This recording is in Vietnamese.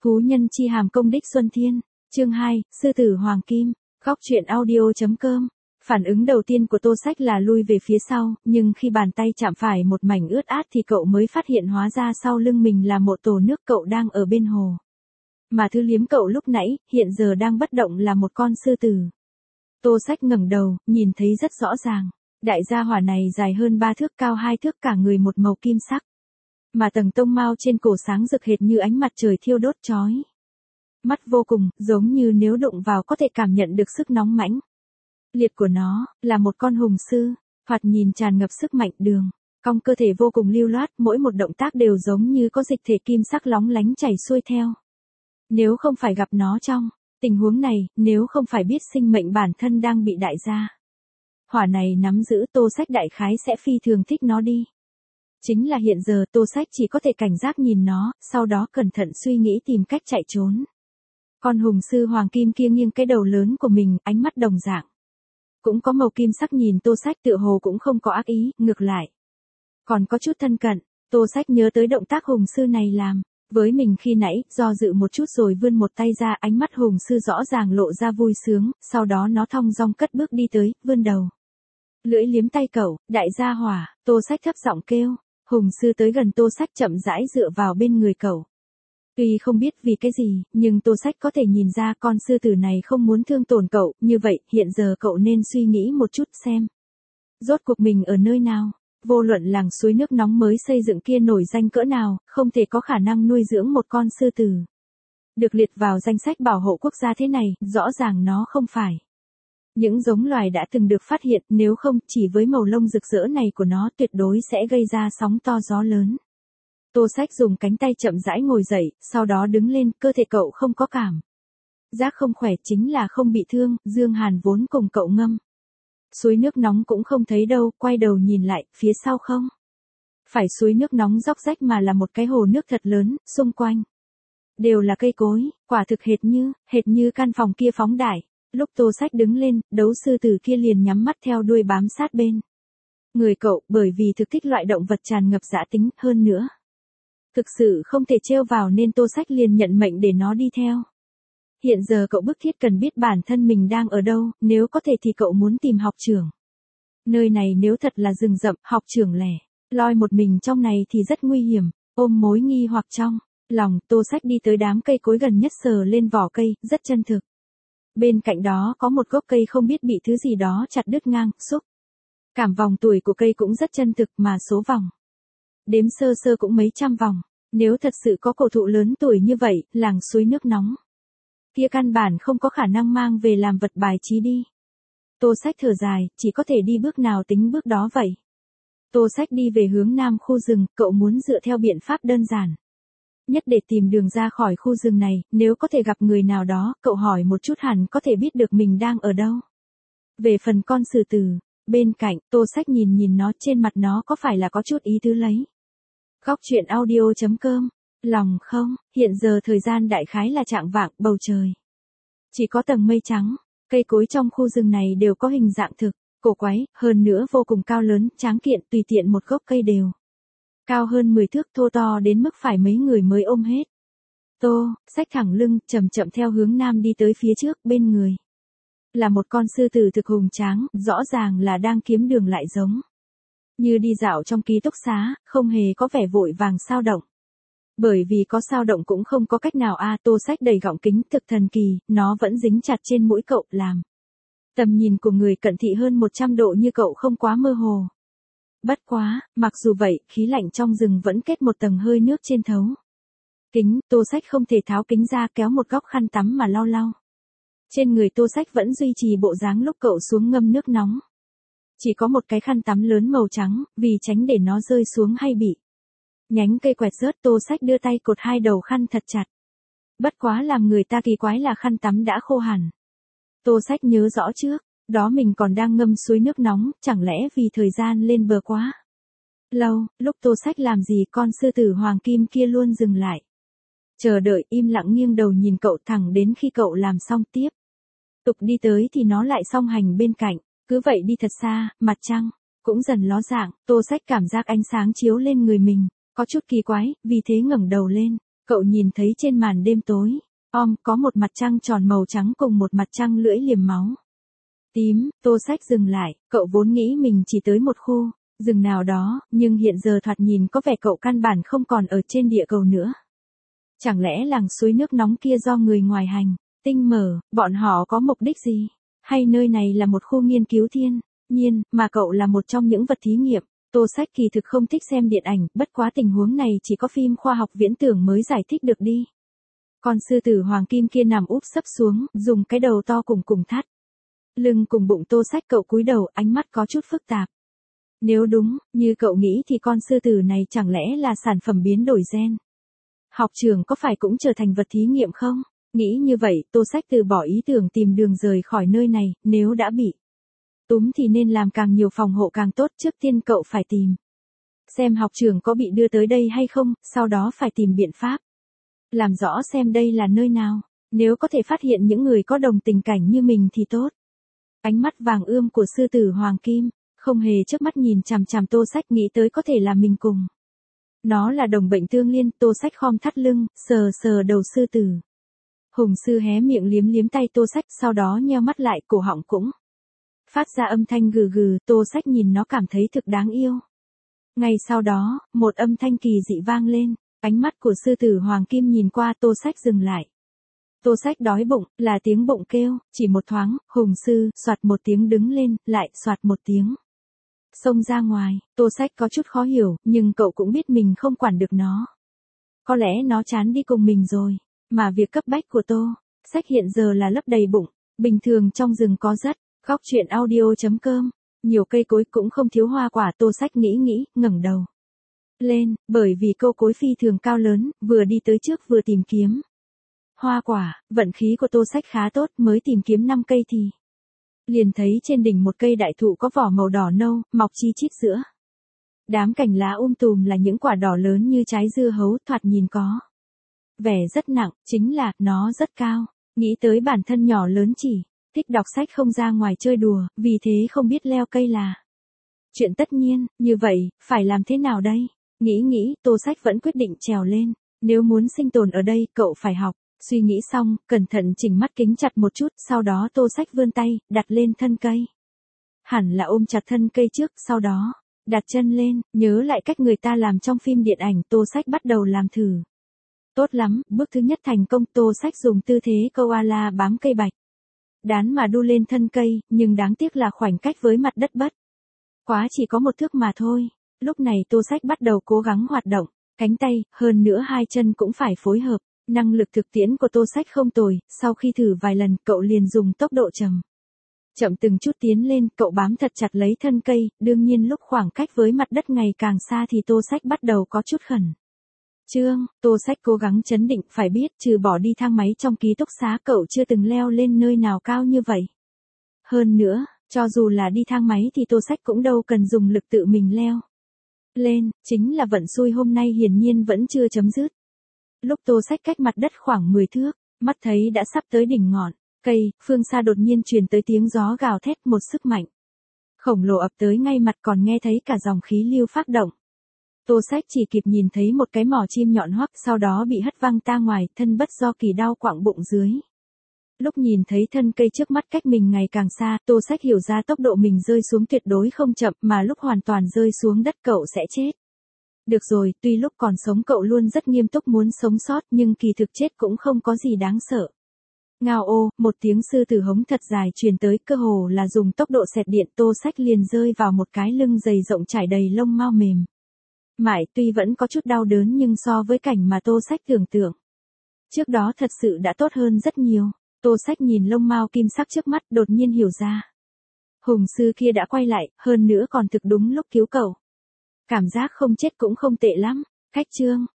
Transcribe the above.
Phú Nhân chi hàm công đích Xuân Thiên. Chương 2, Sư tử Hoàng Kim. Góc truyện audio.com. Phản ứng đầu tiên của Tô Sách là lui về phía sau, nhưng khi bàn tay chạm phải một mảnh ướt át thì cậu mới phát hiện hóa ra sau lưng mình là một tổ nước, cậu đang ở bên hồ. Mà thứ liếm cậu lúc nãy, hiện giờ đang bất động là một con sư tử. Tô Sách ngẩng đầu, nhìn thấy rất rõ ràng. Đại gia hỏa này dài hơn 3 thước, cao 2 thước, cả người một màu kim sắc. Mà tầng tông mao trên cổ sáng rực hệt như ánh mặt trời thiêu đốt chói mắt vô cùng, giống như nếu đụng vào có thể cảm nhận được sức nóng mãnh liệt của nó, là một con hùng sư, thoạt nhìn tràn ngập sức mạnh, đường cong cơ thể vô cùng lưu loát, mỗi một động tác đều giống như có dịch thể kim sắc lóng lánh chảy xuôi theo. Nếu không phải gặp nó trong tình huống này, nếu không phải biết sinh mệnh bản thân đang bị đại gia hỏa này nắm giữ, Tô Sách đại khái sẽ phi thường thích nó đi. Chính là hiện giờ Tô Sách chỉ có thể cảnh giác nhìn nó, sau đó cẩn thận suy nghĩ tìm cách chạy trốn. Con hùng sư hoàng kim kia nghiêng cái đầu lớn của mình, ánh mắt đồng dạng cũng có màu kim sắc, nhìn Tô Sách tựa hồ cũng không có ác ý, ngược lại còn có chút thân cận. Tô Sách nhớ tới động tác hùng sư này làm với mình khi nãy, do dự một chút rồi vươn một tay ra, ánh mắt hùng sư rõ ràng lộ ra vui sướng, sau đó nó thong dong cất bước đi tới, vươn đầu lưỡi liếm tay cậu. Đại gia hỏa, Tô Sách thấp giọng kêu. Hùng sư tới gần Tô Sách, chậm rãi dựa vào bên người cậu. Tuy không biết vì cái gì, nhưng Tô Sách có thể nhìn ra con sư tử này không muốn thương tổn cậu, như vậy, hiện giờ cậu nên suy nghĩ một chút xem. Rốt cuộc mình ở nơi nào? Vô luận làng suối nước nóng mới xây dựng kia nổi danh cỡ nào, không thể có khả năng nuôi dưỡng một con sư tử được liệt vào danh sách bảo hộ quốc gia thế này, rõ ràng nó không phải những giống loài đã từng được phát hiện, nếu không, chỉ với màu lông rực rỡ này của nó tuyệt đối sẽ gây ra sóng to gió lớn. Tô Sách dùng cánh tay chậm rãi ngồi dậy, sau đó đứng lên, cơ thể cậu không có cảm giác không khỏe, chính là không bị thương. Dương Hàn vốn cùng cậu ngâm suối nước nóng cũng không thấy đâu, quay đầu nhìn lại, phía sau không phải suối nước nóng róc rách mà là một cái hồ nước thật lớn, xung quanh đều là cây cối, quả thực hệt như căn phòng kia phóng đại. Lúc Tô Sách đứng lên, đấu sư tử kia liền nhắm mắt theo đuôi bám sát bên người cậu, bởi vì thực thích loại động vật tràn ngập dã tính, hơn nữa thực sự không thể trêu vào nên Tô Sách liền nhận mệnh để nó đi theo. Hiện giờ cậu bức thiết cần biết bản thân mình đang ở đâu, nếu có thể thì cậu muốn tìm học trưởng. Nơi này nếu thật là rừng rậm, học trưởng lẻ loi một mình trong này thì rất nguy hiểm. Ôm mối nghi hoặc trong lòng, Tô Sách đi tới đám cây cối gần nhất, sờ lên vỏ cây, rất chân thực. Bên cạnh đó có một gốc cây không biết bị thứ gì đó chặt đứt ngang, xúc cảm vòng tuổi của cây cũng rất chân thực, mà số vòng đếm sơ sơ cũng mấy trăm vòng. Nếu thật sự có cổ thụ lớn tuổi như vậy, làng suối nước nóng kia căn bản không có khả năng mang về làm vật bài trí đi. Tô Sách thở dài, chỉ có thể đi bước nào tính bước đó vậy. Tô Sách đi về hướng nam khu rừng, cậu muốn dựa theo biện pháp đơn giản nhất để tìm đường ra khỏi khu rừng này, nếu có thể gặp người nào đó, cậu hỏi một chút hẳn có thể biết được mình đang ở đâu. Về phần con sư tử bên cạnh, Tô Sách nhìn nó, trên mặt nó có phải là có chút ý tứ lấy. Góc truyện audio.com. Lòng không, hiện giờ thời gian đại khái là chạng vạng, bầu trời chỉ có tầng mây trắng, cây cối trong khu rừng này đều có hình dạng thực cổ quái, hơn nữa vô cùng cao lớn, tráng kiện, tùy tiện một gốc cây đều cao hơn 10 thước, thô to đến mức phải mấy người mới ôm hết. Tô Sách thẳng lưng, chậm chậm theo hướng nam đi tới phía trước, bên người là một con sư tử thực hùng tráng, rõ ràng là đang kiếm đường lại, giống như đi dạo trong ký túc xá, không hề có vẻ vội vàng sao động. Bởi vì có sao động cũng không có cách nào Tô Sách đầy gọng kính, thực thần kỳ, nó vẫn dính chặt trên mũi cậu, làm tầm nhìn của người cận thị hơn 100 độ như cậu không quá mơ hồ. Bất quá, mặc dù vậy, khí lạnh trong rừng vẫn kết một tầng hơi nước trên thấu kính. Tô Sách không thể tháo kính ra, kéo một góc khăn tắm mà lau lau trên người. Tô Sách vẫn duy trì bộ dáng lúc cậu xuống ngâm nước nóng. Chỉ có một cái khăn tắm lớn màu trắng, vì tránh để nó rơi xuống hay bị nhánh cây quẹt rớt, Tô Sách đưa tay cột hai đầu khăn thật chặt. Bất quá làm người ta kỳ quái là khăn tắm đã khô hẳn. Tô Sách nhớ rõ trước đó mình còn đang ngâm suối nước nóng, chẳng lẽ vì thời gian lên bờ quá lâu, lúc Tô Sách làm gì con sư tử hoàng kim kia luôn dừng lại chờ đợi, im lặng nghiêng đầu nhìn cậu, thẳng đến khi cậu làm xong tiếp tục đi tới thì nó lại song hành bên cạnh. Cứ vậy đi thật xa, mặt trăng cũng dần ló dạng. Tô Sách cảm giác ánh sáng chiếu lên người mình có chút kỳ quái, vì thế ngẩng đầu lên, Cậu nhìn thấy trên màn đêm tối, có một mặt trăng tròn màu trắng cùng một mặt trăng lưỡi liềm máu. Tím, Tô Sách dừng lại, cậu vốn nghĩ mình chỉ tới một khu rừng nào đó, nhưng hiện giờ thoạt nhìn có vẻ cậu căn bản không còn ở trên địa cầu nữa. Chẳng lẽ làng suối nước nóng kia do người ngoài hành tinh mở, bọn họ có mục đích gì? Hay nơi này là một khu nghiên cứu thiên nhiên, mà cậu là một trong những vật thí nghiệm? Tô Sách kỳ thực không thích xem điện ảnh, bất quá tình huống này chỉ có phim khoa học viễn tưởng mới giải thích được đi. Con sư tử hoàng kim kia nằm úp sấp xuống, dùng cái đầu to cùng thắt lưng cùng bụng Tô Sách, cậu cúi đầu, ánh mắt có chút phức tạp. Nếu đúng như cậu nghĩ thì con sư tử này chẳng lẽ là sản phẩm biến đổi gen? Học trường có phải cũng trở thành vật thí nghiệm không? Nghĩ như vậy, Tô Sách từ bỏ ý tưởng tìm đường rời khỏi nơi này, nếu đã bị túm thì nên làm càng nhiều phòng hộ càng tốt, trước tiên cậu phải tìm xem học trường có bị đưa tới đây hay không, sau đó phải tìm biện pháp làm rõ xem đây là nơi nào, nếu có thể phát hiện những người có đồng tình cảnh như mình thì tốt. Ánh mắt vàng ươm của sư tử hoàng kim không hề chớp mắt nhìn chằm chằm Tô Sách, nghĩ tới có thể là mình cùng nó là đồng bệnh tương liên. Tô Sách khom thắt lưng, sờ đầu sư tử. Hùng sư hé miệng liếm liếm tay Tô Sách, sau đó nheo mắt lại, cổ họng cũng phát ra âm thanh gừ gừ. Tô Sách nhìn nó cảm thấy thực đáng yêu. Ngay sau đó, một âm thanh kỳ dị vang lên, ánh mắt của sư tử hoàng kim nhìn qua Tô Sách dừng lại. Tô Sách đói bụng, là tiếng bụng kêu, chỉ một thoáng, hùng sư, soạt một tiếng đứng lên, lại soạt một tiếng xông ra ngoài. Tô Sách có chút khó hiểu, nhưng cậu cũng biết mình không quản được nó. Có lẽ nó chán đi cùng mình rồi, mà việc cấp bách của Tô Sách hiện giờ là lấp đầy bụng. Bình thường trong rừng có rất góc chuyện audio.com, nhiều cây cối cũng không thiếu hoa quả. Tô Sách nghĩ, ngẩng đầu lên, bởi vì cây cối phi thường cao lớn, vừa đi tới trước vừa tìm kiếm hoa quả. Vận khí của Tô Sách khá tốt, mới tìm kiếm 5 cây thì liền thấy trên đỉnh một cây đại thụ có vỏ màu đỏ nâu, mọc chi chít giữa đám cành lá tùm là những quả đỏ lớn như trái dưa hấu, thoạt nhìn có vẻ rất nặng, chính là nó rất cao. Nghĩ tới bản thân nhỏ lớn chỉ thích đọc sách không ra ngoài chơi đùa, vì thế không biết leo cây là chuyện tất nhiên. Như vậy, phải làm thế nào đây? Nghĩ, Tô Sách vẫn quyết định trèo lên. Nếu muốn sinh tồn ở đây, cậu phải học. Suy nghĩ xong, cẩn thận chỉnh mắt kính chặt một chút, sau đó Tô Sách vươn tay, đặt lên thân cây. Hẳn là ôm chặt thân cây trước, sau đó đặt chân lên, nhớ lại cách người ta làm trong phim điện ảnh. Tô Sách bắt đầu làm thử. Tốt lắm, bước thứ nhất thành công. Tô Sách dùng tư thế koala bám cây bạch đán mà đu lên thân cây, nhưng đáng tiếc là khoảnh cách với mặt đất bất quá chỉ có 1 thước mà thôi. Lúc này Tô Sách bắt đầu cố gắng hoạt động cánh tay, hơn nữa 2 chân cũng phải phối hợp. Năng lực thực tiễn của Tô Sách không tồi, sau khi thử vài lần, cậu liền dùng tốc độ chậm từng chút tiến lên. Cậu bám thật chặt lấy thân cây, đương nhiên lúc khoảng cách với mặt đất ngày càng xa thì Tô Sách bắt đầu có chút khẩn trương. Tô Sách cố gắng trấn định, phải biết trừ bỏ đi thang máy trong ký túc xá, cậu chưa từng leo lên nơi nào cao như vậy. Hơn nữa, cho dù là đi thang máy thì Tô Sách cũng đâu cần dùng lực tự mình leo lên, chính là vận xui hôm nay hiển nhiên vẫn chưa chấm dứt. Lúc Tô Sách cách mặt đất khoảng 10 thước, mắt thấy đã sắp tới đỉnh ngọn cây, phương xa đột nhiên truyền tới tiếng gió gào thét, một sức mạnh khổng lồ ập tới ngay mặt, còn nghe thấy cả dòng khí lưu phát động. Tô Sách chỉ kịp nhìn thấy một cái mỏ chim nhọn hoắt, sau đó bị hất văng ra ngoài, thân bất do kỳ đau quặng bụng dưới. Lúc nhìn thấy thân cây trước mắt cách mình ngày càng xa, Tô Sách hiểu ra tốc độ mình rơi xuống tuyệt đối không chậm, mà lúc hoàn toàn rơi xuống đất cậu sẽ chết. Được rồi, tuy lúc còn sống cậu luôn rất nghiêm túc muốn sống sót, nhưng kỳ thực chết cũng không có gì đáng sợ. Ngao ô, một tiếng sư tử hống thật dài truyền tới, cơ hồ là dùng tốc độ xẹt điện. Tô Sách liền rơi vào một cái lưng dày rộng trải đầy lông mao mềm mại, tuy vẫn có chút đau đớn nhưng so với cảnh mà Tô Sách tưởng tượng trước đó thật sự đã tốt hơn rất nhiều. Tô Sách nhìn lông mao kim sắc trước mắt, đột nhiên hiểu ra. Hùng sư kia đã quay lại, hơn nữa còn thực đúng lúc cứu cậu. Cảm giác không chết cũng không tệ lắm. Khách chương.